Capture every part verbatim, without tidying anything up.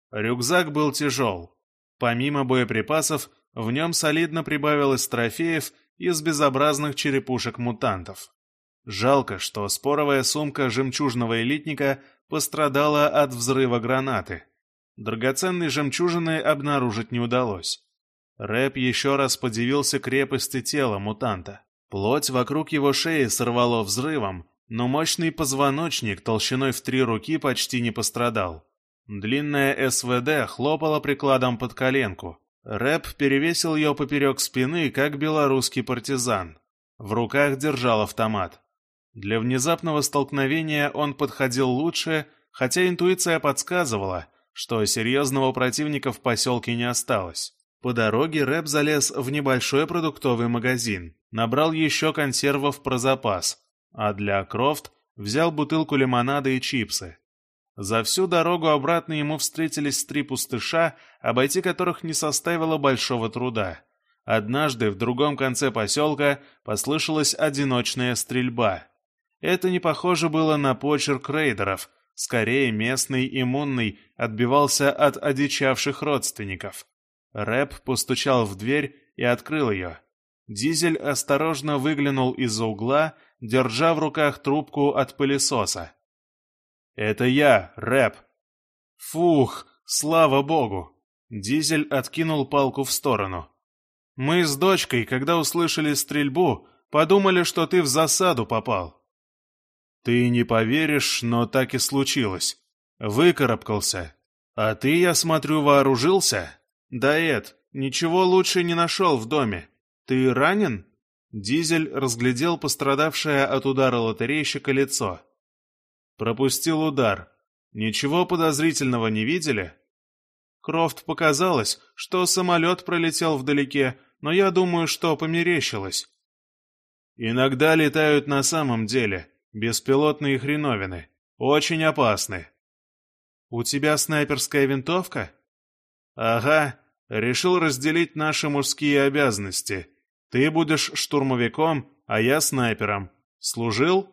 Рюкзак был тяжел. Помимо боеприпасов, в нем солидно прибавилось трофеев из безобразных черепушек мутантов. Жалко, что споровая сумка жемчужного элитника пострадала от взрыва гранаты. Драгоценной жемчужины обнаружить не удалось. Рэп еще раз подивился крепости тела мутанта. Плоть вокруг его шеи сорвало взрывом, но мощный позвоночник толщиной в три руки почти не пострадал. Длинная СВД хлопала прикладом под коленку. Рэп перевесил ее поперек спины, как белорусский партизан. В руках держал автомат. Для внезапного столкновения он подходил лучше, хотя интуиция подсказывала, что серьезного противника в поселке не осталось. По дороге Рэп залез в небольшой продуктовый магазин, набрал еще консервов про запас, а для Крофт взял бутылку лимонада и чипсы. За всю дорогу обратно ему встретились три пустыша, обойти которых не составило большого труда. Однажды в другом конце поселка послышалась одиночная стрельба. Это не похоже было на почерк рейдеров, скорее местный иммунный отбивался от одичавших родственников. Рэп постучал в дверь и открыл ее. Дизель осторожно выглянул из-за угла, держа в руках трубку от пылесоса. «Это я, Рэп». «Фух, слава богу!» Дизель откинул палку в сторону. «Мы с дочкой, когда услышали стрельбу, подумали, что ты в засаду попал». «Ты не поверишь, но так и случилось. Выкарабкался. А ты, я смотрю, вооружился?» «Да, Эд, ничего лучше не нашел в доме. Ты ранен?» Дизель разглядел пострадавшее от удара лотерейщика лицо. «Пропустил удар. Ничего подозрительного не видели?» Крофт показалось, что самолет пролетел вдалеке, но я думаю, что померещилось. «Иногда летают на самом деле. Беспилотные хреновины. Очень опасны». «У тебя снайперская винтовка?» «Ага, решил разделить наши мужские обязанности. Ты будешь штурмовиком, а я снайпером. Служил?»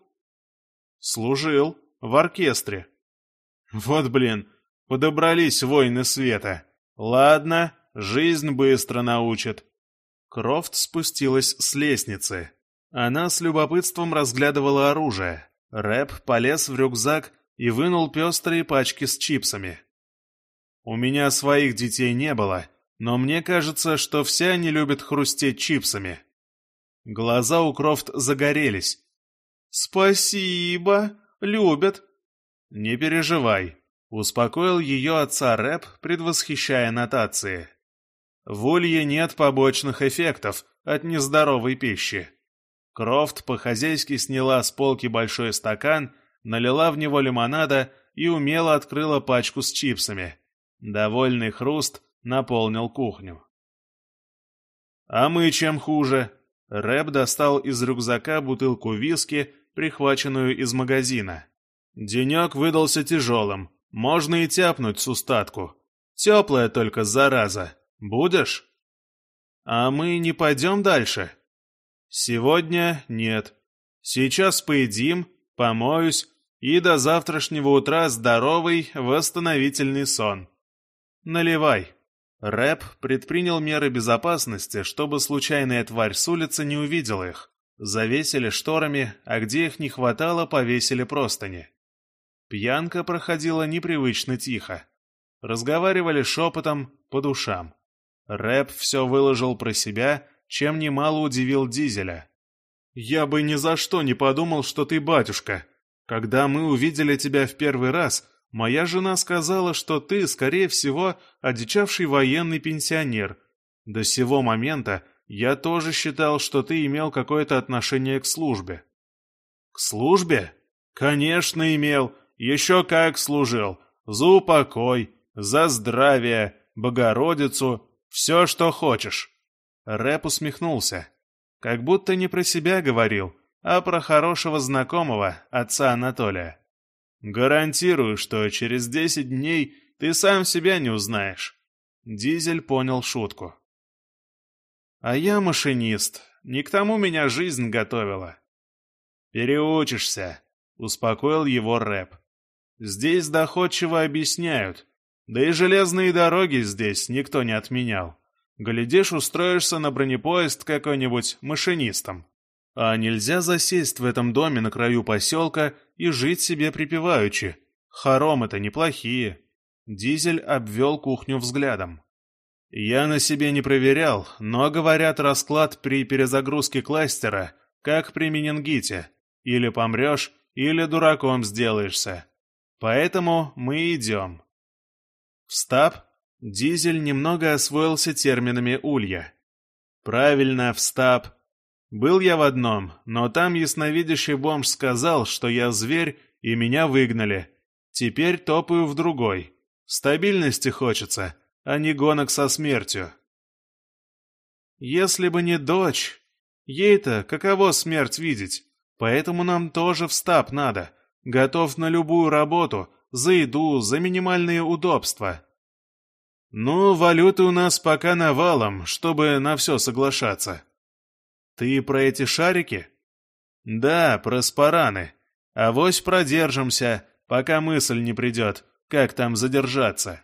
«Служил. В оркестре». «Вот блин, подобрались воины света. Ладно, жизнь быстро научит». Крофт спустилась с лестницы. Она с любопытством разглядывала оружие. Рэп полез в рюкзак и вынул пестрые пачки с чипсами. «У меня своих детей не было, но мне кажется, что все они любят хрустеть чипсами». Глаза у Крофт загорелись. «Спасибо, любят». «Не переживай», — успокоил ее отца Рэп, предвосхищая нотации. «В улье нет побочных эффектов от нездоровой пищи». Крофт по-хозяйски сняла с полки большой стакан, налила в него лимонада и умело открыла пачку с чипсами. Довольный хруст наполнил кухню. «А мы чем хуже?» Рэп достал из рюкзака бутылку виски, прихваченную из магазина. «Денек выдался тяжелым, можно и тяпнуть с устатку. Теплая только, зараза. Будешь?» «А мы не пойдем дальше?» «Сегодня нет. Сейчас поедим, помоюсь, и до завтрашнего утра здоровый, восстановительный сон. Наливай». Рэп предпринял меры безопасности, чтобы случайная тварь с улицы не увидела их. Завесили шторами, а где их не хватало, повесили простыни. Пьянка проходила непривычно тихо. Разговаривали шепотом, по душам. Рэп все выложил про себя, чем немало удивил Дизеля. «Я бы ни за что не подумал, что ты батюшка. Когда мы увидели тебя в первый раз, моя жена сказала, что ты, скорее всего, одичавший военный пенсионер. До сего момента я тоже считал, что ты имел какое-то отношение к службе». «К службе? Конечно, имел. Еще как служил. За упокой, за здравие, Богородицу, все, что хочешь». Рэп усмехнулся. Как будто не про себя говорил, а про хорошего знакомого, отца Анатолия. «Гарантирую, что через десять дней ты сам себя не узнаешь». Дизель понял шутку. «А я машинист. Не к тому меня жизнь готовила». «Переучишься», — успокоил его Рэп. «Здесь доходчиво объясняют. Да и железные дороги здесь никто не отменял. Глядишь, устроишься на бронепоезд какой-нибудь машинистом. А нельзя засесть в этом доме на краю поселка и жить себе припеваючи. Хоромы-то неплохие. Дизель обвел кухню взглядом. Я на себе не проверял, но, говорят, расклад при перезагрузке кластера, как при менингите. Или помрешь, или дураком сделаешься. Поэтому мы идем. В стаб Дизель немного освоился терминами улья. Правильно, в стаб. Был я в одном, но там ясновидящий бомж сказал, что я зверь, и меня выгнали. Теперь топаю в другой. Стабильности хочется, а не гонок со смертью. Если бы не дочь, ей-то каково смерть видеть, поэтому нам тоже в стаб надо. Готов на любую работу, за еду, за минимальные удобства. Ну, валюты у нас пока навалом, чтобы на все соглашаться. Ты про эти шарики? Да, про спараны. Авось продержимся, пока мысль не придет, как там задержаться.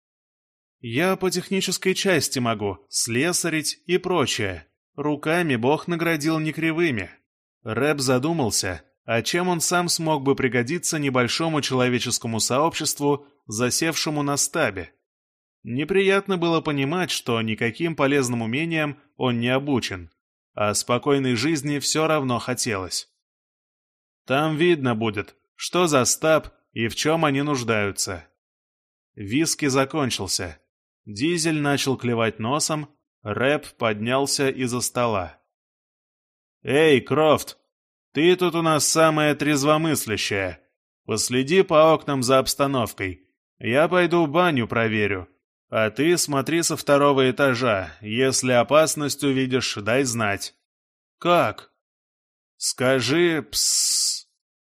Я по технической части могу, слесарить и прочее. Руками Бог наградил не кривыми. Рэп задумался, а чем он сам смог бы пригодиться небольшому человеческому сообществу, засевшему на стабе. Неприятно было понимать, что никаким полезным умением он не обучен, а спокойной жизни все равно хотелось. Там видно будет, что за стаб и в чем они нуждаются. Виски закончился. Дизель начал клевать носом, Рэп поднялся из-за стола. «Эй, Крофт, ты тут у нас самая трезвомыслящая. Последи по окнам за обстановкой. Я пойду баню проверю. А ты смотри со второго этажа. Если опасность увидишь, дай знать». «Как?» «Скажи «псс».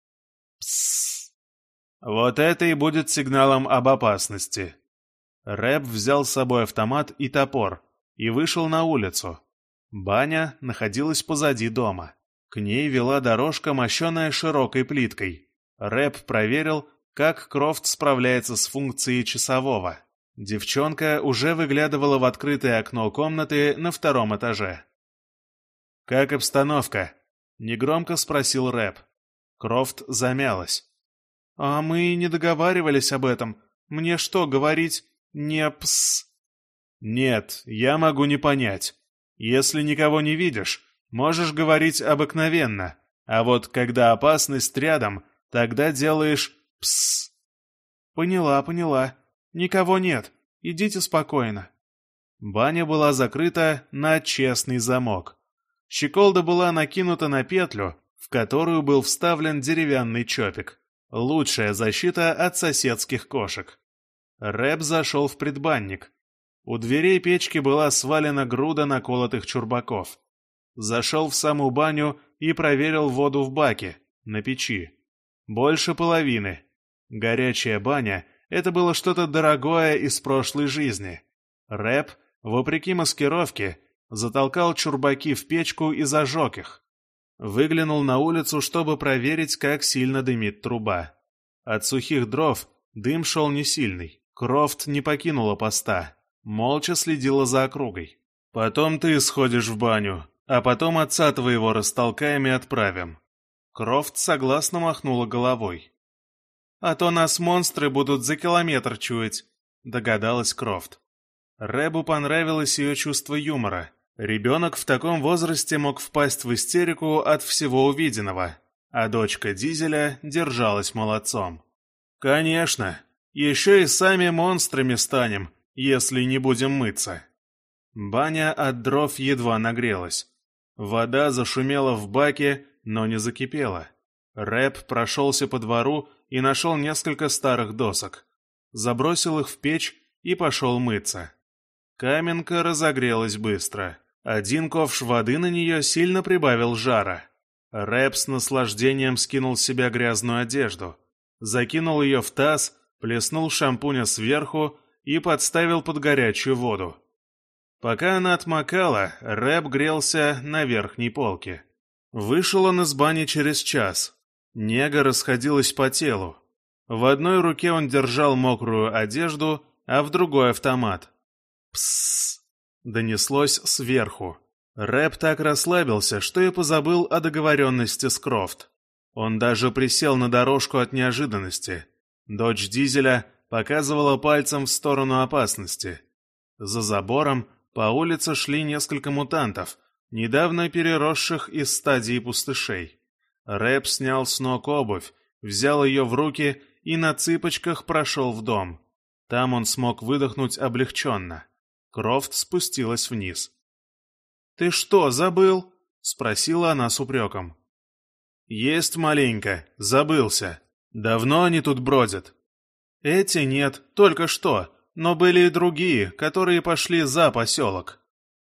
«Псс». Вот это и будет сигналом об опасности». Рэп взял с собой автомат и топор и вышел на улицу. Баня находилась позади дома. К ней вела дорожка, мощенная широкой плиткой. Рэп проверил, как Крофт справляется с функцией часового. Девчонка уже выглядывала в открытое окно комнаты на втором этаже. «Как обстановка?» — негромко спросил Рэп. Крофт замялась. «А мы не договаривались об этом. Мне что, говорить не пс?» «Нет, я могу не понять. Если никого не видишь, можешь говорить обыкновенно, а вот когда опасность рядом, тогда делаешь пс». «Поняла, поняла. Никого нет. Идите спокойно». Баня была закрыта на честный замок. Щеколда была накинута на петлю, в которую был вставлен деревянный чопик. Лучшая защита от соседских кошек. Рэп зашел в предбанник. У дверей печки была свалена груда наколотых чурбаков. Зашел в саму баню и проверил воду в баке, на печи. Больше половины. Горячая баня — это было что-то дорогое из прошлой жизни. Рэп, вопреки маскировке, затолкал чурбаки в печку и зажег их. Выглянул на улицу, чтобы проверить, как сильно дымит труба. От сухих дров дым шел не сильный. Крофт не покинула поста. Молча следила за округой. «Потом ты сходишь в баню, а потом отца твоего растолкаем и отправим». Крофт согласно махнула головой. «А то нас монстры будут за километр чуять», — догадалась Крофт. Рэбу понравилось ее чувство юмора. Ребенок в таком возрасте мог впасть в истерику от всего увиденного, а дочка Дизеля держалась молодцом. «Конечно, еще и сами монстрами станем, если не будем мыться». Баня от дров едва нагрелась. Вода зашумела в баке, но не закипела. Рэп прошелся по двору и нашел несколько старых досок. Забросил их в печь и пошел мыться. Каменка разогрелась быстро. Один ковш воды на нее сильно прибавил жара. Рэп с наслаждением скинул с себя грязную одежду. Закинул ее в таз, плеснул шампуня сверху и подставил под горячую воду. Пока она отмокала, Рэп грелся на верхней полке. Вышел он из бани через час. Нега расходилась по телу. В одной руке он держал мокрую одежду, а в другой автомат. «Пссс!» — донеслось сверху. Рэп так расслабился, что и позабыл о договоренности с Крофт. Он даже присел на дорожку от неожиданности. Дочь Дизеля показывала пальцем в сторону опасности. За забором по улице шли несколько мутантов, недавно переросших из стадии пустышей. Рэп снял с ног обувь, взял ее в руки и на цыпочках прошел в дом. Там он смог выдохнуть облегченно. Крофт спустилась вниз. «Ты что, забыл?» — спросила она с упреком. «Есть маленько, забылся. Давно они тут бродят?» «Эти нет, только что, но были и другие, которые пошли за поселок».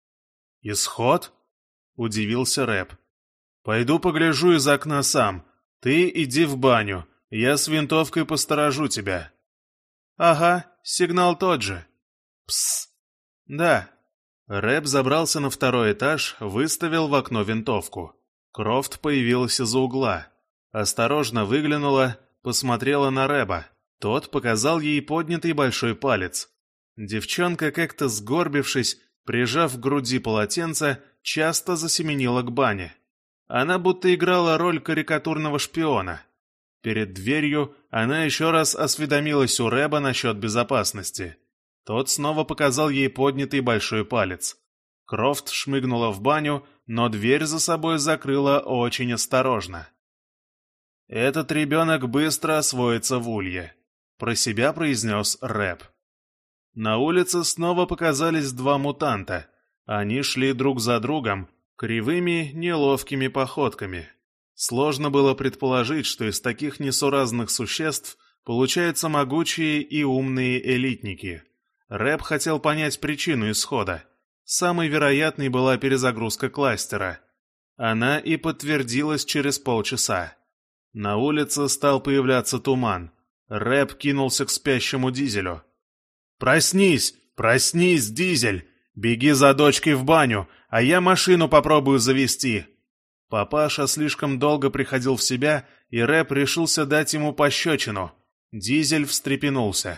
«Исход?» — удивился Рэп. «Пойду погляжу из окна сам. Ты иди в баню, я с винтовкой посторожу тебя». «Ага, сигнал тот же». «Псс». «Да». Рэп забрался на второй этаж, выставил в окно винтовку. Крофт появилась из-за угла. Осторожно выглянула, посмотрела на Рэба. Тот показал ей поднятый большой палец. Девчонка, как-то сгорбившись, прижав к груди полотенце, часто засеменила к бане. Она будто играла роль карикатурного шпиона. Перед дверью она еще раз осведомилась у Рэба насчет безопасности. Тот снова показал ей поднятый большой палец. Крофт шмыгнула в баню, но дверь за собой закрыла очень осторожно. «Этот ребенок быстро освоится в улье», — про себя произнес Рэп. На улице снова показались два мутанта. Они шли друг за другом, кривыми, неловкими походками. Сложно было предположить, что из таких несуразных существ получаются могучие и умные элитники. Рэп хотел понять причину исхода. Самой вероятной была перезагрузка кластера. Она и подтвердилась через полчаса. На улице стал появляться туман. Рэп кинулся к спящему Дизелю. «Проснись! Проснись, Дизель! Беги за дочкой в баню, а я машину попробую завести!» Папаша слишком долго приходил в себя, и Рэп решился дать ему пощечину. Дизель встрепенулся.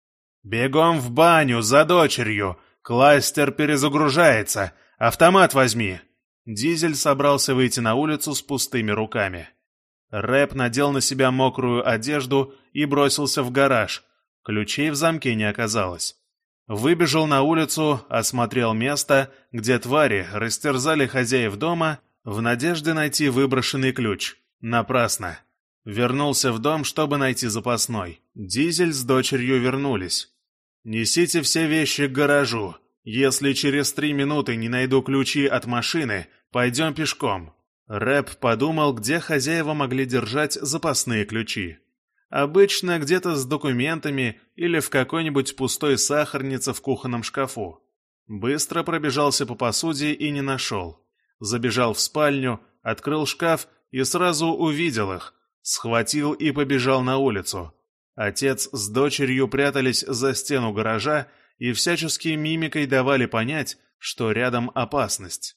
«Бегом в баню, за дочерью! Кластер перезагружается! Автомат возьми!» Дизель собрался выйти на улицу с пустыми руками. Рэп надел на себя мокрую одежду и бросился в гараж. Ключей в замке не оказалось. Выбежал на улицу, осмотрел место, где твари растерзали хозяев дома, в надежде найти выброшенный ключ. Напрасно. Вернулся в дом, чтобы найти запасной. Дизель с дочерью вернулись. «Несите все вещи к гаражу. Если через три минуты не найду ключи от машины, пойдем пешком». Рэп подумал, где хозяева могли держать запасные ключи. Обычно где-то с документами или в какой-нибудь пустой сахарнице в кухонном шкафу. Быстро пробежался по посуде и не нашел. Забежал в спальню, открыл шкаф и сразу увидел их. Схватил и побежал на улицу. Отец с дочерью прятались за стену гаража и всячески мимикой давали понять, что рядом опасность.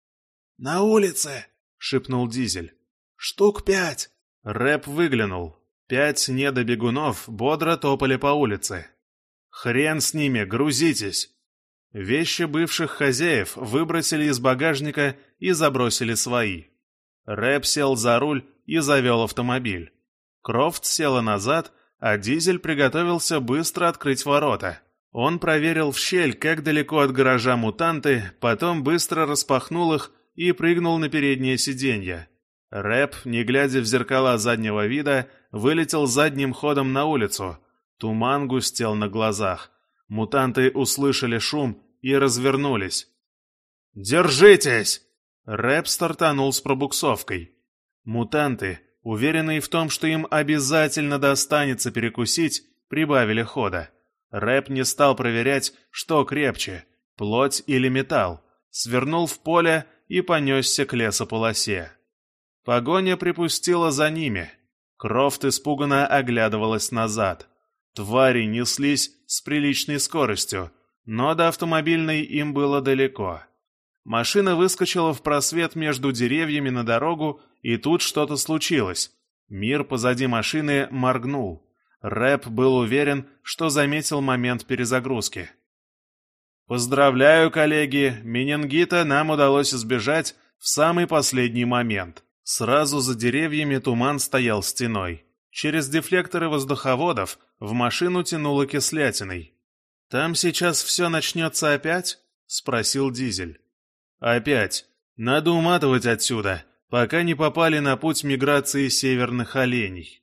«На улице!» — шепнул Дизель. «Штук пять!» Рэп выглянул. Пять недобегунов бодро топали по улице. «Хрен с ними, грузитесь!» Вещи бывших хозяев выбросили из багажника и забросили свои. Рэп сел за руль и завел автомобиль. Крофт села назад, а Дизель приготовился быстро открыть ворота. Он проверил в щель, как далеко от гаража мутанты, потом быстро распахнул их и прыгнул на переднее сиденье. Рэп, не глядя в зеркала заднего вида, вылетел задним ходом на улицу. Туман густел на глазах. Мутанты услышали шум и развернулись. «Держитесь!» Рэп стартанул с пробуксовкой. Мутанты, уверенные в том, что им обязательно достанется перекусить, прибавили хода. Рэп не стал проверять, что крепче, плоть или металл. Свернул в поле и понесся к лесополосе. Погоня припустила за ними. Крофт испуганно оглядывалась назад. Твари неслись с приличной скоростью, но до автомобильной им было далеко. Машина выскочила в просвет между деревьями на дорогу, и тут что-то случилось. Мир позади машины моргнул. Рэп был уверен, что заметил момент перезагрузки. «Поздравляю, коллеги, менингита нам удалось избежать в самый последний момент». Сразу за деревьями туман стоял стеной. Через дефлекторы воздуховодов в машину тянуло кислятиной. «Там сейчас все начнется опять?» — спросил Дизель. «Опять. Надо уматывать отсюда, пока не попали на путь миграции северных оленей».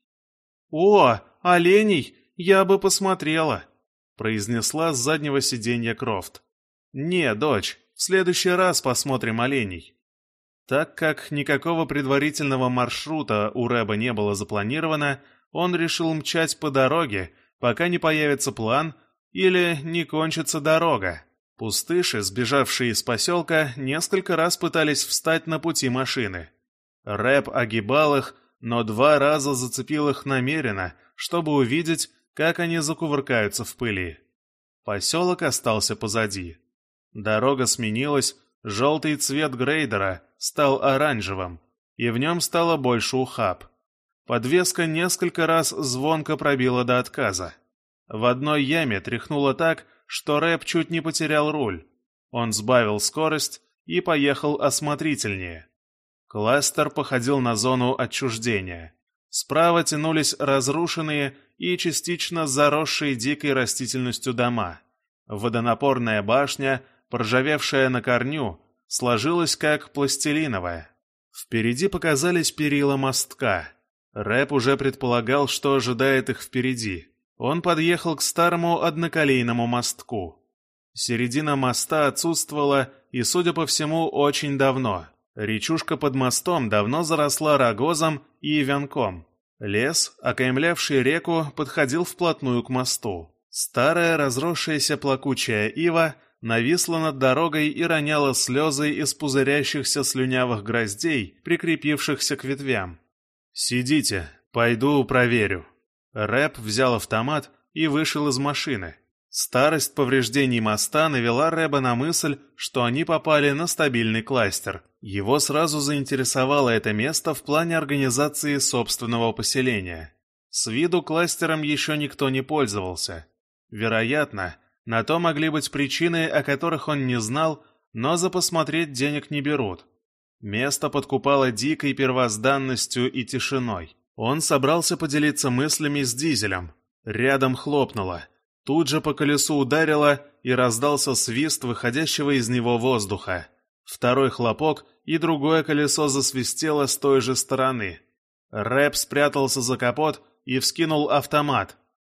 «О, оленей! Я бы посмотрела!» — произнесла с заднего сиденья Крофт. «Не, дочь, в следующий раз посмотрим оленей». Так как никакого предварительного маршрута у Рэба не было запланировано, он решил мчать по дороге, пока не появится план или не кончится дорога. Пустыши, сбежавшие из поселка, несколько раз пытались встать на пути машины. Рэб огибал их, но два раза зацепил их намеренно, чтобы увидеть, как они закувыркаются в пыли. Поселок остался позади. Дорога сменилась, желтый цвет грейдера стал оранжевым, и в нем стало больше ухаб. Подвеска несколько раз звонко пробила до отказа. В одной яме тряхнуло так, что Рэб чуть не потерял руль. Он сбавил скорость и поехал осмотрительнее. Кластер походил на зону отчуждения. Справа тянулись разрушенные и частично заросшие дикой растительностью дома. Водонапорная башня, проржавевшая на корню, сложилась как пластилиновая. Впереди показались перила мостка. Рэб уже предполагал, что ожидает их впереди. Он подъехал к старому одноколейному мостку. Середина моста отсутствовала и, судя по всему, очень давно. Речушка под мостом давно заросла рогозом и вянком. Лес, окаймлявший реку, подходил вплотную к мосту. Старая разросшаяся плакучая ива нависла над дорогой и роняла слезы из пузырящихся слюнявых гроздей, прикрепившихся к ветвям. «Сидите, пойду проверю». Рэб взял автомат и вышел из машины. Старость повреждений моста навела Рэба на мысль, что они попали на стабильный кластер. Его сразу заинтересовало это место в плане организации собственного поселения. С виду кластером еще никто не пользовался. Вероятно, на то могли быть причины, о которых он не знал, но за посмотреть денег не берут. Место подкупало дикой первозданностью и тишиной. Он собрался поделиться мыслями с Дизелем. Рядом хлопнуло. Тут же по колесу ударило, и раздался свист выходящего из него воздуха. Второй хлопок, и другое колесо засвистело с той же стороны. Рэб спрятался за капот и вскинул автомат.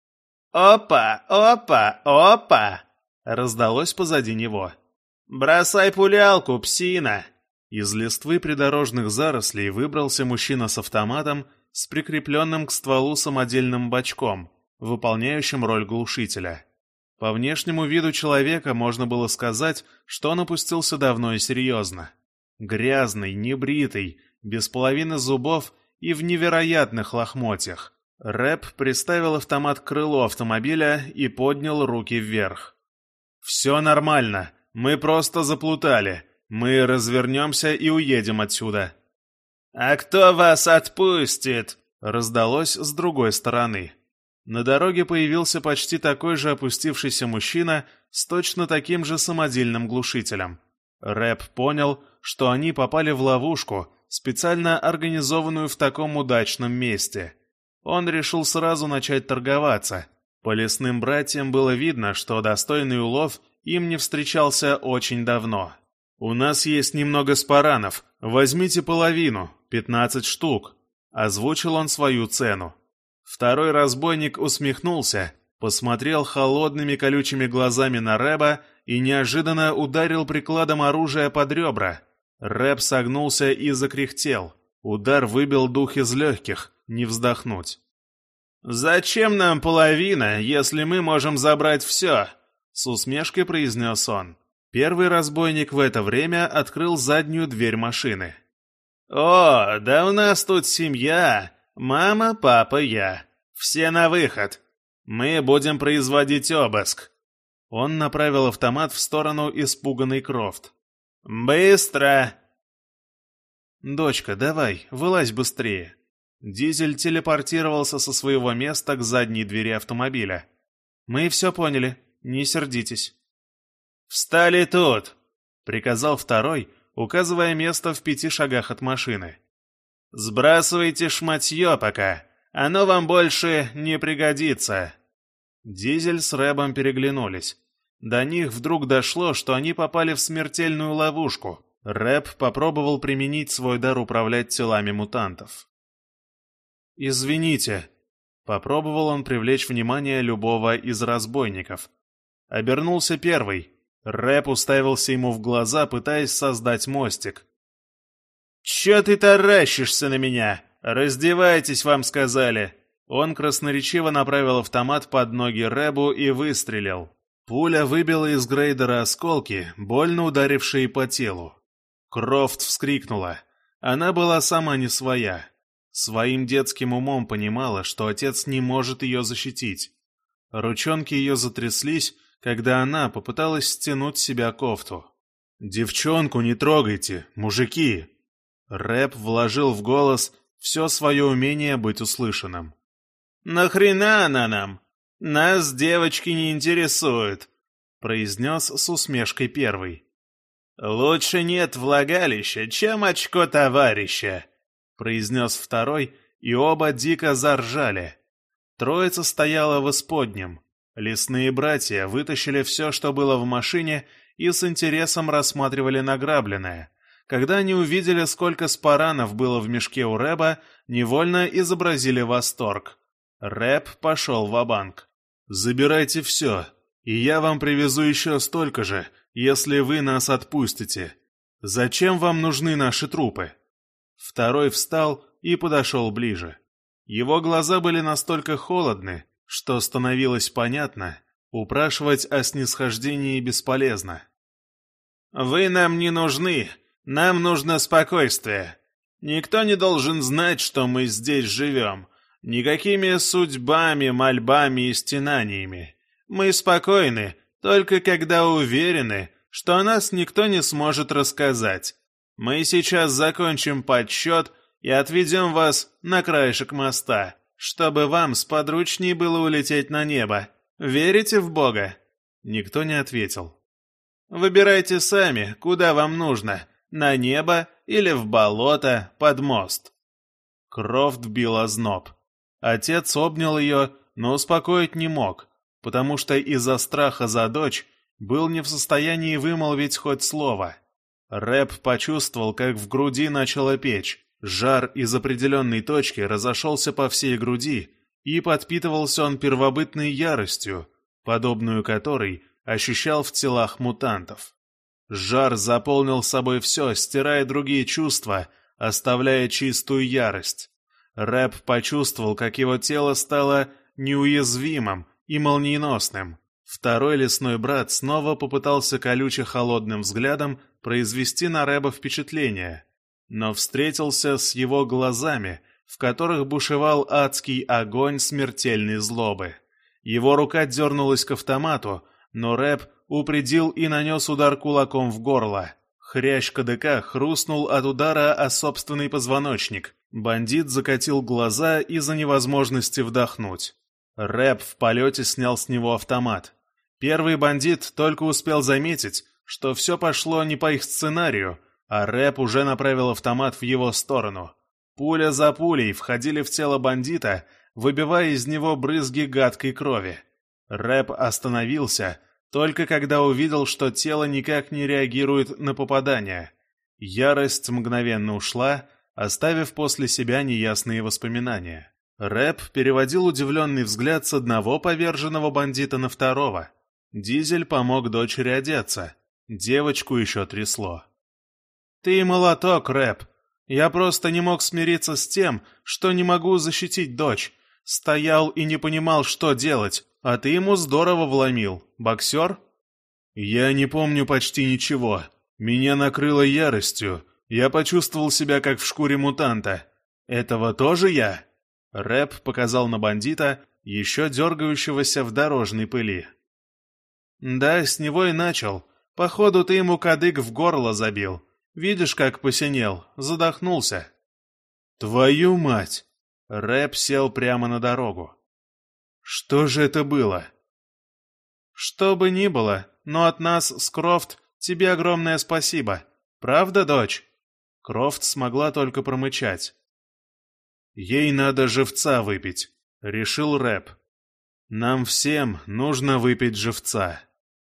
«Опа! Опа! Опа!» раздалось позади него. «Бросай пулялку, псина!» Из листвы придорожных зарослей выбрался мужчина с автоматом, с прикрепленным к стволу самодельным бачком, выполняющим роль глушителя. По внешнему виду человека можно было сказать, что он опустился давно и серьезно. Грязный, небритый, без половины зубов и в невероятных лохмотьях. Рэб приставил автомат к крылу автомобиля и поднял руки вверх. «Все нормально, мы просто заплутали. Мы развернемся и уедем отсюда». «А кто вас отпустит?» раздалось с другой стороны. На дороге появился почти такой же опустившийся мужчина с точно таким же самодельным глушителем. Рэб понял, что они попали в ловушку, специально организованную в таком удачном месте. Он решил сразу начать торговаться. По лесным братьям было видно, что достойный улов им не встречался очень давно. «У нас есть немного спаранов. Возьмите половину, пятнадцать штук», — озвучил он свою цену. Второй разбойник усмехнулся, посмотрел холодными колючими глазами на Рэба и неожиданно ударил прикладом оружия под ребра. Рэб согнулся и закряхтел. Удар выбил дух из легких, не вздохнуть. «Зачем нам половина, если мы можем забрать все?» — с усмешкой произнес он. Первый разбойник в это время открыл заднюю дверь машины. «О, да у нас тут семья! Мама, папа, я. Все на выход. Мы будем производить обыск». Он направил автомат в сторону испуганной Крофт. «Быстро!» «Дочка, давай, вылазь быстрее». Дизель телепортировался со своего места к задней двери автомобиля. «Мы все поняли, не сердитесь». «Встали тут!» — приказал второй, указывая место в пяти шагах от машины. «Сбрасывайте шматье пока, оно вам больше не пригодится». Дизель с Рэбом переглянулись. До них вдруг дошло, что они попали в смертельную ловушку. Рэб попробовал применить свой дар управлять телами мутантов. «Извините», — попробовал он привлечь внимание любого из разбойников. Обернулся первый. Рэб уставился ему в глаза, пытаясь создать мостик. «Чё ты таращишься на меня? Раздевайтесь, вам сказали!» Он красноречиво направил автомат под ноги Рэбу и выстрелил. Пуля выбила из грейдера осколки, больно ударившие по телу. Крофт вскрикнула. Она была сама не своя. Своим детским умом понимала, что отец не может ее защитить. Ручонки ее затряслись, когда она попыталась стянуть с себя кофту. «Девчонку не трогайте, мужики!» Рэб вложил в голос все свое умение быть услышанным. «Нахрена она нам? Нас девочки не интересуют», — произнес с усмешкой первый. «Лучше нет влагалища, чем очко товарища», — произнес второй, и оба дико заржали. Троица стояла в исподнем. Лесные братья вытащили все, что было в машине, и с интересом рассматривали награбленное. Когда они увидели, сколько спаранов было в мешке у Рэба, невольно изобразили восторг. Рэб пошел ва-банк. «Забирайте все, и я вам привезу еще столько же, если вы нас отпустите. Зачем вам нужны наши трупы?» Второй встал и подошел ближе. Его глаза были настолько холодны, что становилось понятно, упрашивать о снисхождении бесполезно. «Вы нам не нужны, нам нужно спокойствие. Никто не должен знать, что мы здесь живем. Никакими судьбами, мольбами и стенаниями. Мы спокойны, только когда уверены, что о нас никто не сможет рассказать. Мы сейчас закончим подсчет и отведем вас на краешек моста, чтобы вам сподручней было улететь на небо. Верите в Бога?» Никто не ответил. «Выбирайте сами, куда вам нужно, на небо или в болото под мост». Крофт бил озноб. Отец обнял ее, но успокоить не мог, потому что из-за страха за дочь был не в состоянии вымолвить хоть слово. Рэб почувствовал, как в груди начало печь. Жар из определенной точки разошелся по всей груди, и подпитывался он первобытной яростью, подобную которой ощущал в телах мутантов. Жар заполнил собой все, стирая другие чувства, оставляя чистую ярость. Рэб почувствовал, как его тело стало неуязвимым и молниеносным. Второй лесной брат снова попытался колюче-холодным взглядом произвести на Рэба впечатление, но встретился с его глазами, в которых бушевал адский огонь смертельной злобы. Его рука дернулась к автомату, но Рэб упредил и нанес удар кулаком в горло. Хрящ кадыка хрустнул от удара о собственный позвоночник. Бандит закатил глаза из-за невозможности вдохнуть. Рэб в полете снял с него автомат. Первый бандит только успел заметить, что все пошло не по их сценарию, а Рэб уже направил автомат в его сторону. Пуля за пулей входили в тело бандита, выбивая из него брызги гадкой крови. Рэб остановился, только когда увидел, что тело никак не реагирует на попадание. Ярость мгновенно ушла, оставив после себя неясные воспоминания. Рэб переводил удивленный взгляд с одного поверженного бандита на второго. Дизель помог дочери одеться. Девочку еще трясло. «Ты молоток, Рэб. Я просто не мог смириться с тем, что не могу защитить дочь. Стоял и не понимал, что делать, а ты ему здорово вломил. Боксер?» «Я не помню почти ничего. Меня накрыло яростью. Я почувствовал себя как в шкуре мутанта. Этого тоже я?» Рэб показал на бандита, еще дергающегося в дорожной пыли. «Да, с него и начал. Походу, ты ему кадык в горло забил. Видишь, как посинел, задохнулся». «Твою мать! Рэп сел прямо на дорогу. Что же это было? Что бы ни было, но от нас с Крофт тебе огромное спасибо. Правда, дочь? Крофт смогла только промычать. Ей надо живца выпить, решил Рэп. Нам всем нужно выпить живца.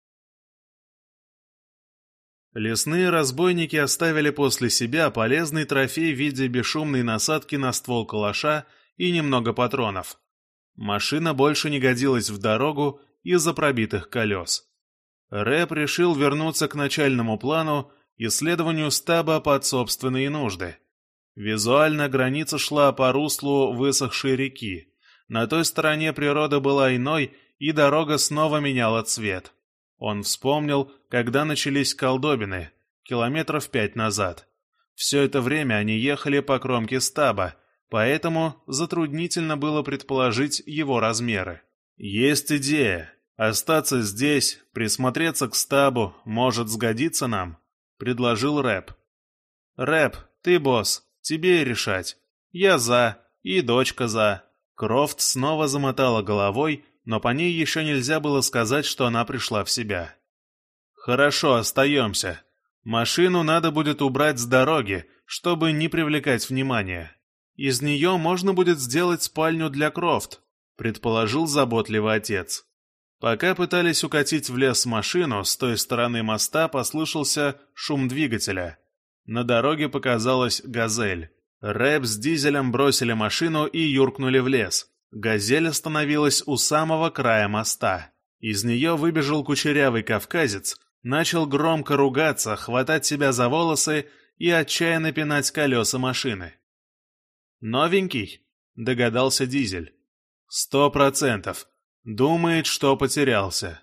Лесные разбойники оставили после себя полезный трофей в виде бесшумной насадки на ствол калаша и немного патронов. Машина больше не годилась в дорогу из-за пробитых колес. Рэп решил вернуться к начальному плану, исследованию стаба под собственные нужды. Визуально граница шла по руслу высохшей реки. На той стороне природа была иной, и дорога снова меняла цвет. Он вспомнил, когда начались колдобины, километров пять назад. Все это время они ехали по кромке стаба, поэтому затруднительно было предположить его размеры. Есть идея. Остаться здесь, присмотреться к стабу, может сгодиться нам, предложил Рэп. Рэп, ты босс, тебе и решать. Я за, и дочка за. Крофт снова замотала головой, но по ней еще нельзя было сказать, что она пришла в себя. «Хорошо, остаемся. Машину надо будет убрать с дороги, чтобы не привлекать внимания. Из нее можно будет сделать спальню для Крофт», — предположил заботливый отец. Пока пытались укатить в лес машину, с той стороны моста послышался шум двигателя. На дороге показалась «Газель». Рэп с Дизелем бросили машину и юркнули в лес. «Газель» остановилась у самого края моста. Из нее выбежал кучерявый кавказец, начал громко ругаться, хватать себя за волосы и отчаянно пинать колеса машины. «Новенький?» — догадался Дизель. «Сто процентов. Думает, что потерялся».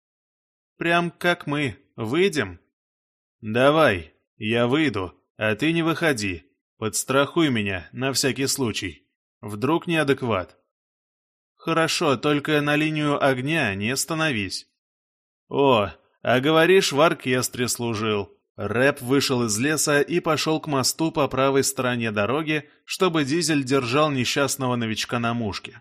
«Прям как мы. Выйдем?» «Давай, я выйду, а ты не выходи. Подстрахуй меня, на всякий случай. Вдруг неадекват». «Хорошо, только на линию огня не становись». «О, а говоришь, в оркестре служил». Рэп вышел из леса и пошел к мосту по правой стороне дороги, чтобы Дизель держал несчастного новичка на мушке.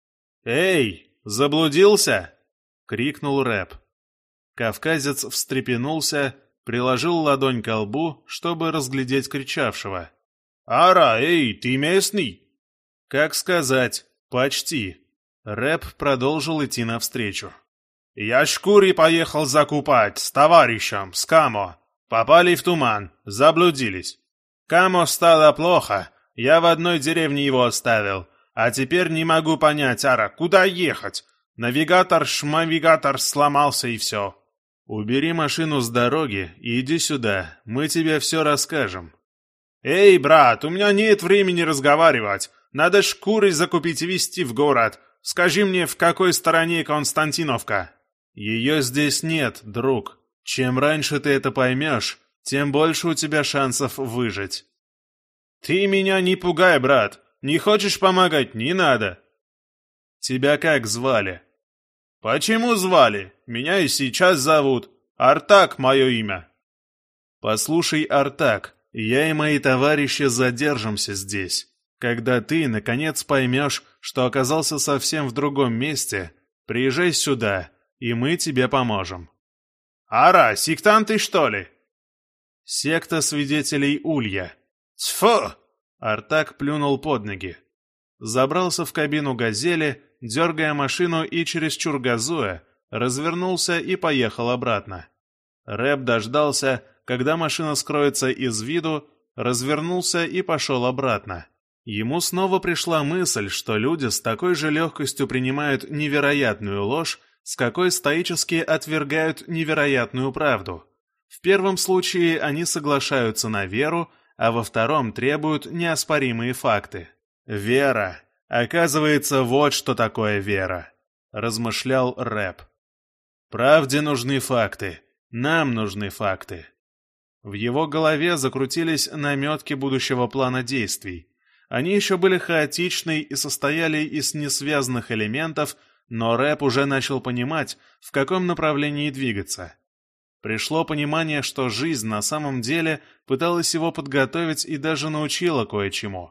«Эй, заблудился?» — крикнул Рэп. Кавказец встрепенулся, приложил ладонь ко лбу, чтобы разглядеть кричавшего. «Ара, эй, ты местный?» «Как сказать, почти». Рэп продолжил идти навстречу. «Я шкури поехал закупать с товарищем, с Камо. Попали в туман, заблудились. Камо стало плохо, я в одной деревне его оставил, а теперь не могу понять, Ара, куда ехать? Навигатор-шмавигатор сломался и все». «Убери машину с дороги и иди сюда, мы тебе все расскажем». «Эй, брат, у меня нет времени разговаривать. Надо шкуры закупить и везти в город. Скажи мне, в какой стороне Константиновка?» «Ее здесь нет, друг. Чем раньше ты это поймешь, тем больше у тебя шансов выжить». «Ты меня не пугай, брат. Не хочешь помогать, не надо». «Тебя как звали?» «Почему звали? Меня и сейчас зовут. Артак мое имя». «Послушай, Артак, я и мои товарищи задержимся здесь. Когда ты, наконец, поймешь, что оказался совсем в другом месте, приезжай сюда, и мы тебе поможем». «Ара, сектанты, что ли?» «Секта свидетелей Улья». «Тьфу!» Артак плюнул под ноги. Забрался в кабину «Газели», дергая машину и чересчур газуя, развернулся и поехал обратно. Рэп дождался, когда машина скроется из виду, развернулся и пошел обратно. Ему снова пришла мысль, что люди с такой же легкостью принимают невероятную ложь, с какой стоически отвергают невероятную правду. В первом случае они соглашаются на веру, а во втором требуют неоспоримые факты. «Вера. Оказывается, вот что такое вера», — размышлял Рэп. «Правде нужны факты. Нам нужны факты». В его голове закрутились наметки будущего плана действий. Они еще были хаотичны и состояли из несвязанных элементов, но Рэп уже начал понимать, в каком направлении двигаться. Пришло понимание, что жизнь на самом деле пыталась его подготовить и даже научила кое-чему.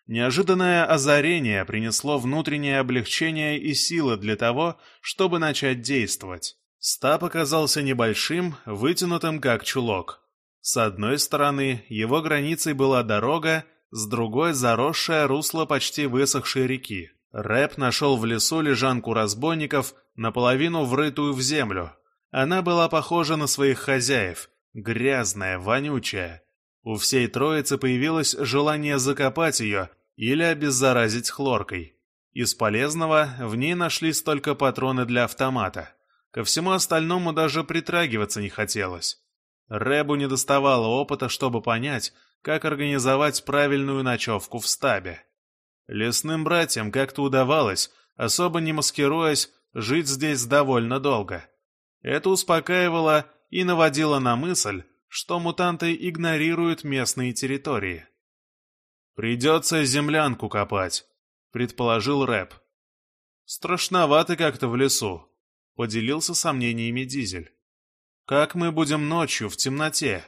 Неожиданное озарение принесло внутреннее облегчение и силы для того, чтобы начать действовать. Стаб оказался небольшим, вытянутым как чулок. С одной стороны, его границей была дорога, с другой — заросшее русло почти высохшей реки. Рэб нашел в лесу лежанку разбойников, наполовину врытую в землю. Она была похожа на своих хозяев, грязная, вонючая. У всей троицы появилось желание закопать ее или обеззаразить хлоркой. Из полезного в ней нашлись только патроны для автомата. Ко всему остальному даже притрагиваться не хотелось. Рэбу недоставало опыта, чтобы понять, как организовать правильную ночевку в стабе. Лесным братьям как-то удавалось, особо не маскируясь, жить здесь довольно долго. Это успокаивало и наводило на мысль, что мутанты игнорируют местные территории. «Придется землянку копать», — предположил Рэб. «Страшновато как-то в лесу», — поделился сомнениями Дизель. «Как мы будем ночью в темноте?»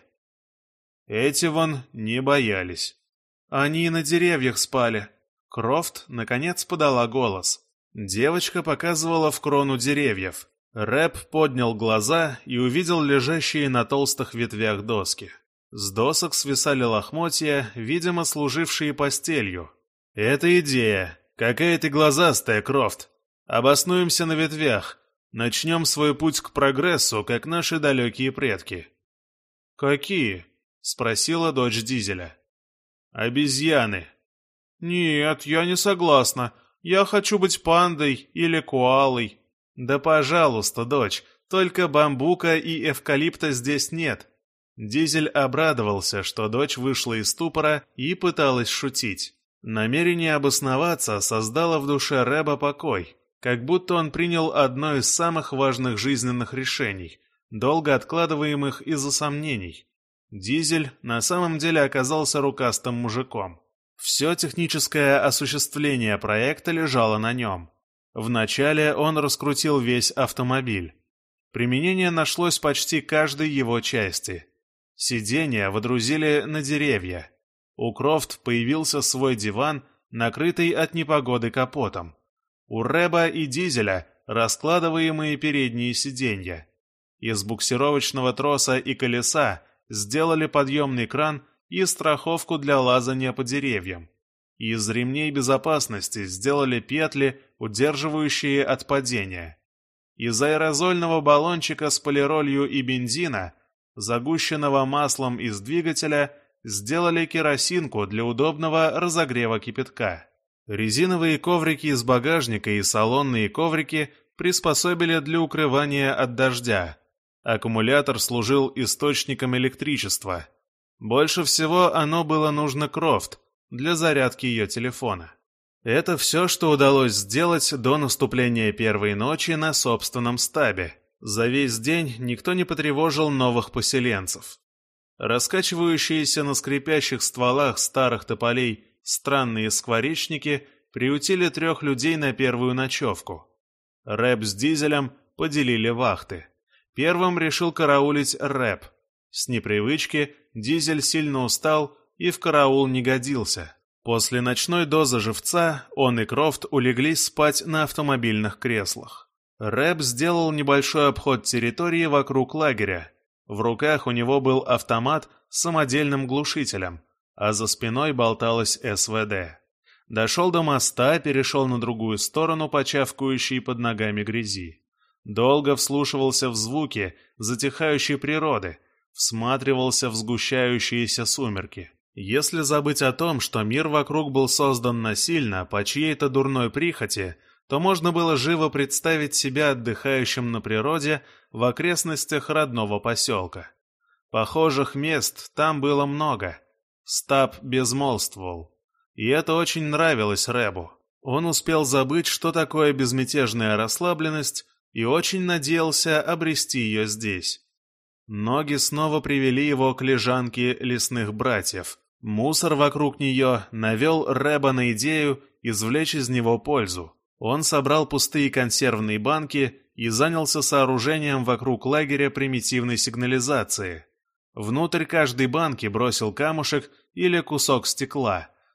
Эти вон не боялись. Они и на деревьях спали. Крофт, наконец, подала голос. Девочка показывала в крону деревьев. Рэб поднял глаза и увидел лежащие на толстых ветвях доски. С досок свисали лохмотья, видимо, служившие постелью. «Это идея. Какая ты глазастая, Крофт. Обоснуемся на ветвях. Начнем свой путь к прогрессу, как наши далекие предки». «Какие?» — спросила дочь Дизеля. «Обезьяны». «Нет, я не согласна. Я хочу быть пандой или коалой». «Да пожалуйста, дочь, только бамбука и эвкалипта здесь нет». Дизель обрадовался, что дочь вышла из ступора и пыталась шутить. Намерение обосноваться создало в душе Рэба покой, как будто он принял одно из самых важных жизненных решений, долго откладываемых из-за сомнений. Дизель на самом деле оказался рукастым мужиком. Все техническое осуществление проекта лежало на нем. Вначале он раскрутил весь автомобиль. Применение нашлось почти каждой его части. Сиденья водрузили на деревья. У Крофт появился свой диван, накрытый от непогоды капотом. У Рэба и Дизеля раскладываемые передние сиденья. Из буксировочного троса и колеса сделали подъемный кран и страховку для лазания по деревьям. Из ремней безопасности сделали петли, удерживающие от падения. Из аэрозольного баллончика с полиролью и бензина, загущенного маслом из двигателя, сделали керосинку для удобного разогрева кипятка. Резиновые коврики из багажника и салонные коврики приспособили для укрывания от дождя. Аккумулятор служил источником электричества. Больше всего оно было нужно Крофт для зарядки ее телефона. Это все, что удалось сделать до наступления первой ночи на собственном стабе. За весь день никто не потревожил новых поселенцев. Раскачивающиеся на скрипящих стволах старых тополей странные скворечники приютили трех людей на первую ночевку. Рэб с Дизелем поделили вахты. Первым решил караулить Рэб. С непривычки Дизель сильно устал и в караул не годился. После ночной дозы живца он и Крофт улеглись спать на автомобильных креслах. Рэб сделал небольшой обход территории вокруг лагеря. В руках у него был автомат с самодельным глушителем, а за спиной болталась эс вэ дэ. Дошел до моста, перешел на другую сторону почавкающей под ногами грязи. Долго вслушивался в звуки затихающей природы, всматривался в сгущающиеся сумерки. Если забыть о том, что мир вокруг был создан насильно, по чьей-то дурной прихоти, то можно было живо представить себя отдыхающим на природе в окрестностях родного поселка. Похожих мест там было много. Стаб безмолвствовал. И это очень нравилось Рэбу. Он успел забыть, что такое безмятежная расслабленность, и очень надеялся обрести ее здесь. Ноги снова привели его к лежанке лесных братьев. Мусор вокруг нее навел Рэба на идею извлечь из него пользу. Он собрал пустые консервные банки и занялся сооружением вокруг лагеря примитивной сигнализации. Внутрь каждой банки бросил камушек или кусок стекла,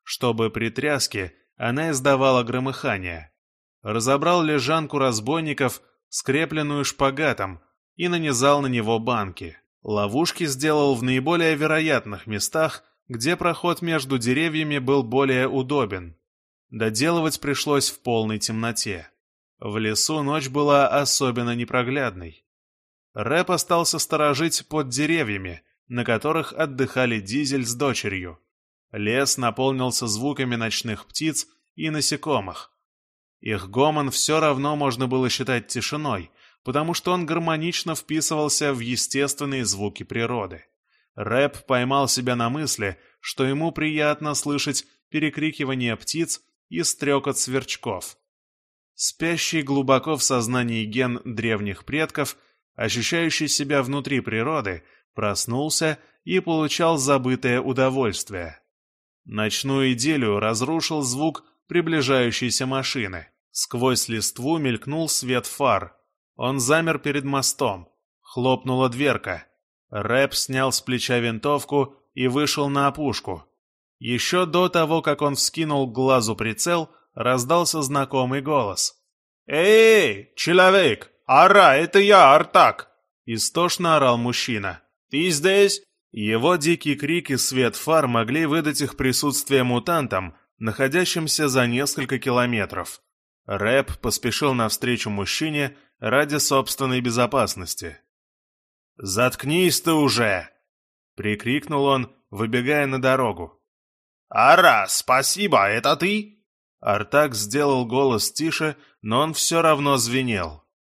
чтобы при тряске она издавала громыхание. Разобрал лежанку разбойников, скрепленную шпагатом, и нанизал на него банки. Ловушки сделал в наиболее вероятных местах, где проход между деревьями был более удобен. Доделывать пришлось в полной темноте. В лесу ночь была особенно непроглядной. Рэп остался сторожить под деревьями, на которых отдыхали Дизель с дочерью. Лес наполнился звуками ночных птиц и насекомых. Их гомон все равно можно было считать тишиной, потому что он гармонично вписывался в естественные звуки природы. Рэп поймал себя на мысли, что ему приятно слышать перекрикивание птиц и стрекот сверчков. Спящий глубоко в сознании ген древних предков, ощущающий себя внутри природы, проснулся и получал забытое удовольствие. Ночную идиллию разрушил звук приближающейся машины. Сквозь листву мелькнул свет фар. Он замер перед мостом. Хлопнула дверка. Рэп снял с плеча винтовку и вышел на опушку. Еще до того, как он вскинул к глазу прицел, раздался знакомый голос. «Эй, человек! Ара, это я, Артак!» Истошно орал мужчина. «Ты здесь?» Его дикий крик и свет фар могли выдать их присутствие мутантам, находящимся за несколько километров. Рэп поспешил навстречу мужчине ради собственной безопасности. «Заткнись ты уже!» — прикрикнул он, выбегая на дорогу. «Ара, спасибо, это ты?» Артак сделал голос тише, но он все равно звенел.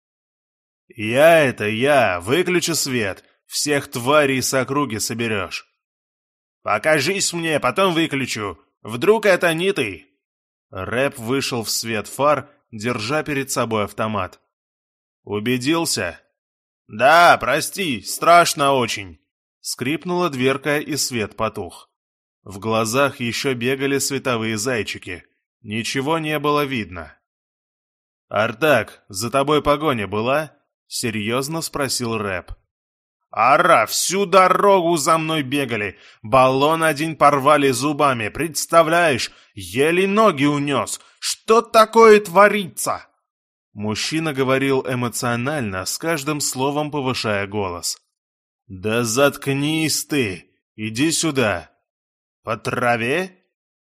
«Я это я, выключи свет, всех тварей с округи соберешь». «Покажись мне, потом выключу, вдруг это не ты?» Рэп вышел в свет фар, держа перед собой автомат. «Убедился?» «Да, прости, страшно очень». Скрипнула дверка, и свет потух. В глазах еще бегали световые зайчики. Ничего не было видно. «Артак, за тобой погоня была?» — серьезно спросил Рэп. «Ара, всю дорогу за мной бегали, баллон один порвали зубами, представляешь, еле ноги унес. Что такое творится?» Мужчина говорил эмоционально, с каждым словом повышая голос. «Да заткнись ты! Иди сюда!» «По траве?»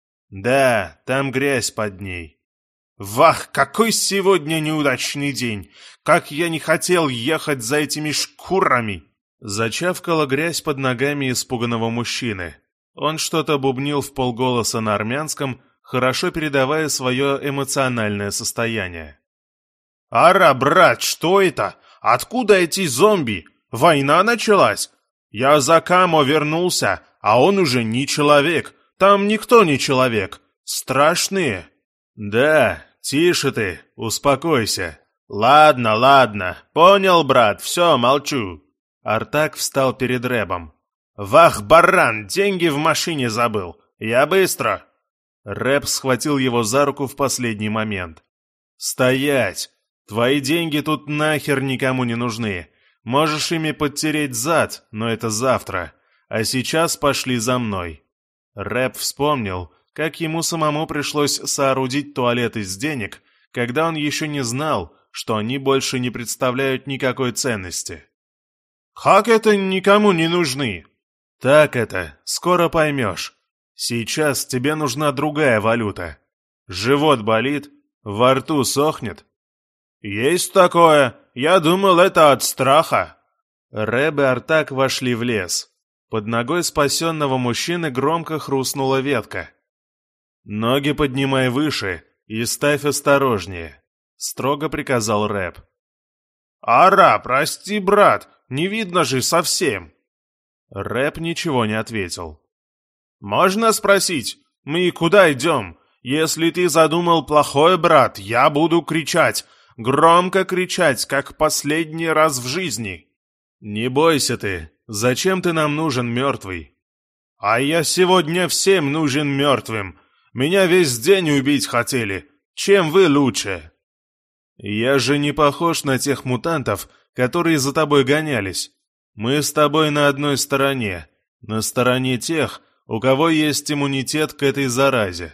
«Да, там грязь под ней». «Вах, какой сегодня неудачный день! Как я не хотел ехать за этими шкурами!» Зачавкала грязь под ногами испуганного мужчины. Он что-то бубнил вполголоса на армянском, хорошо передавая свое эмоциональное состояние. «Ара, брат, что это? Откуда эти зомби? Война началась? Я за Камо вернулся, а он уже не человек. Там никто не человек. Страшные». «Да, тише ты, успокойся». «Ладно, ладно, понял, брат, все, молчу». Артак встал перед Рэбом. «Вах, баран, деньги в машине забыл. Я быстро». Рэб схватил его за руку в последний момент. «Стоять! Твои деньги тут нахер никому не нужны. Можешь ими подтереть зад, но это завтра. А сейчас пошли за мной». Рэб вспомнил, как ему самому пришлось соорудить туалет из денег, когда он еще не знал, что они больше не представляют никакой ценности. «Как это никому не нужны?» «Так это, скоро поймешь. Сейчас тебе нужна другая валюта. Живот болит, во рту сохнет». «Есть такое. Я думал, это от страха». Рэб и Артак вошли в лес. Под ногой спасенного мужчины громко хрустнула ветка. «Ноги поднимай выше и ставь осторожнее», — строго приказал Рэб. «Ара, прости, брат, не видно же совсем». Рэб ничего не ответил. «Можно спросить, мы куда идем? Если ты задумал плохое, брат, я буду кричать, громко кричать, как последний раз в жизни». «Не бойся ты, зачем ты нам нужен мертвый?» «А я сегодня всем нужен мертвым. Меня весь день убить хотели. Чем вы лучше?» «Я же не похож на тех мутантов, которые за тобой гонялись. Мы с тобой на одной стороне, на стороне тех, у кого есть иммунитет к этой заразе.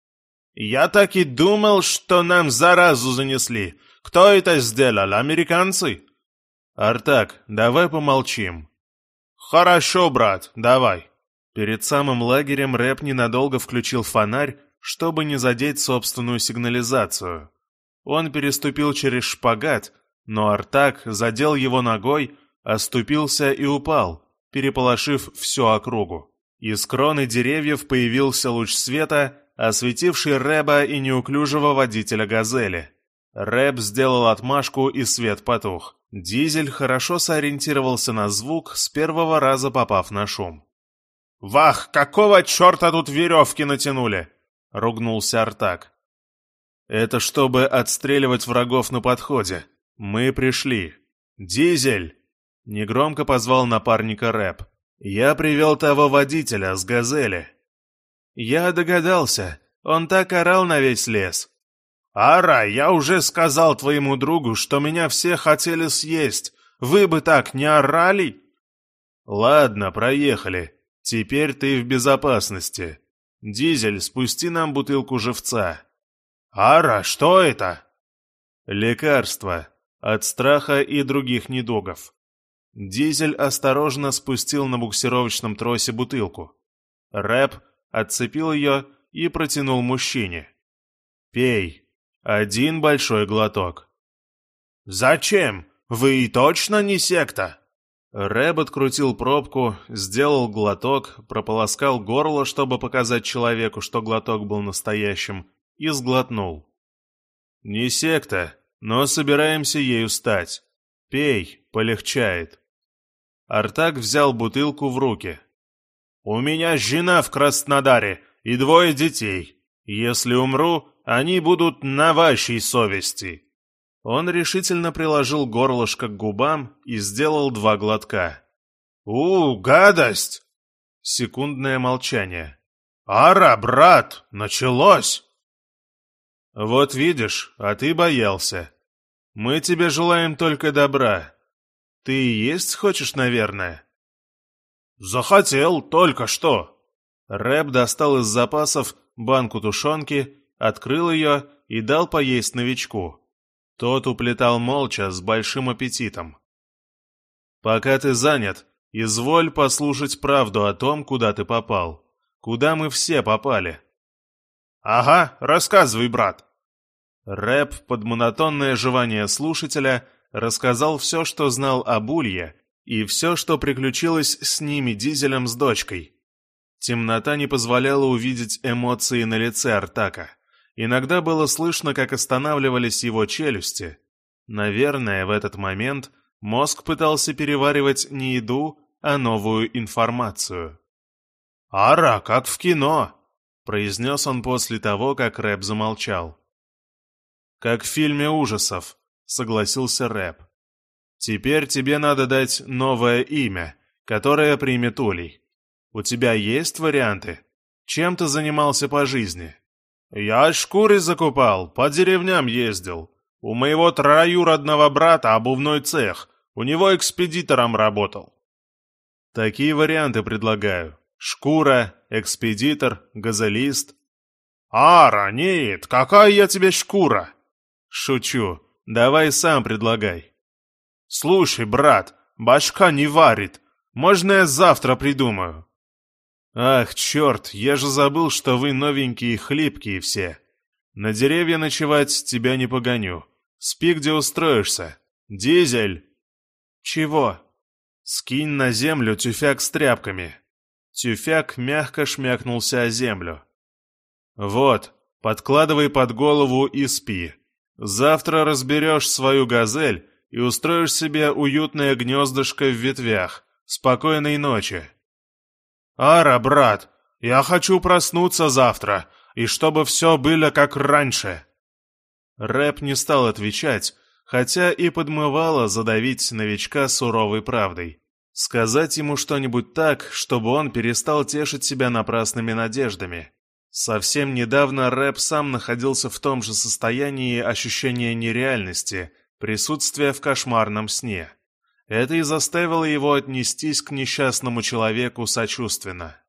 Я так и думал, что нам заразу занесли. Кто это сделал, американцы? Артак, давай помолчим. Хорошо, брат, давай. Перед самым лагерем Рэп ненадолго включил фонарь, чтобы не задеть собственную сигнализацию. Он переступил через шпагат, но Артак задел его ногой, оступился и упал, переполошив всю округу. Из кроны деревьев появился луч света, осветивший Рэба и неуклюжего водителя «Газели». Рэб сделал отмашку, и свет потух. Дизель хорошо сориентировался на звук, с первого раза попав на шум. «Вах, какого черта тут веревки натянули?» — ругнулся Артак. «Это чтобы отстреливать врагов на подходе. Мы пришли. Дизель!» — негромко позвал напарника Рэб. «Я привел того водителя с «Газели». «Я догадался. Он так орал на весь лес». «Ара, я уже сказал твоему другу, что меня все хотели съесть. Вы бы так не орали?» «Ладно, проехали. Теперь ты в безопасности. Дизель, спусти нам бутылку живца». «Ара, что это?» «Лекарство. От страха и других недугов». Дизель осторожно спустил на буксировочном тросе бутылку. Рэп отцепил ее и протянул мужчине. «Пей. Один большой глоток». «Зачем? Вы и точно не секта?» Рэб открутил пробку, сделал глоток, прополоскал горло, чтобы показать человеку, что глоток был настоящим, и сглотнул. «Не секта, но собираемся ею стать. Пей, полегчает». Артак взял бутылку в руки. «У меня жена в Краснодаре и двое детей. Если умру, они будут на вашей совести». Он решительно приложил горлышко к губам и сделал два глотка. «У, гадость!» Секундное молчание. «Ара, брат, началось!» «Вот видишь, а ты боялся. Мы тебе желаем только добра. Ты и есть хочешь, наверное?» «Захотел, только что!» Рэб достал из запасов банку тушенки, открыл ее и дал поесть новичку. Тот уплетал молча, с большим аппетитом. «Пока ты занят, изволь послушать правду о том, куда ты попал. Куда мы все попали». «Ага, рассказывай, брат». Рэп под монотонное жевание слушателя рассказал все, что знал об Улье, и все, что приключилось с ними Дизелем с дочкой. Темнота не позволяла увидеть эмоции на лице Артака. Иногда было слышно, как останавливались его челюсти. Наверное, в этот момент мозг пытался переваривать не еду, а новую информацию. «Ара, как в кино!» — произнес он после того, как Рэп замолчал. «Как в фильме ужасов», — согласился Рэп. «Теперь тебе надо дать новое имя, которое примет Улей. У тебя есть варианты? Чем ты занимался по жизни?» «Я шкуры закупал, по деревням ездил. У моего троюродного брата обувной цех, у него экспедитором работал». «Такие варианты предлагаю. Шкура, экспедитор, газелист». «Ара, нет, какая я тебе шкура?» «Шучу. Давай сам предлагай». «Слушай, брат, башка не варит. Можно я завтра придумаю?» «Ах, черт, я же забыл, что вы новенькие и хлипкие все. На деревья ночевать тебя не погоню. Спи, где устроишься. Дизель!» «Чего?» «Скинь на землю тюфяк с тряпками». Тюфяк мягко шмякнулся о землю. «Вот, подкладывай под голову и спи. Завтра разберешь свою газель и устроишь себе уютное гнездышко в ветвях. Спокойной ночи». «Ара, брат, я хочу проснуться завтра, и чтобы все было как раньше». Рэп не стал отвечать, хотя и подмывало задавить новичка суровой правдой. Сказать ему что-нибудь так, чтобы он перестал тешить себя напрасными надеждами. Совсем недавно Рэп сам находился в том же состоянии ощущения нереальности, присутствия в кошмарном сне. Это и заставило его отнестись к несчастному человеку сочувственно.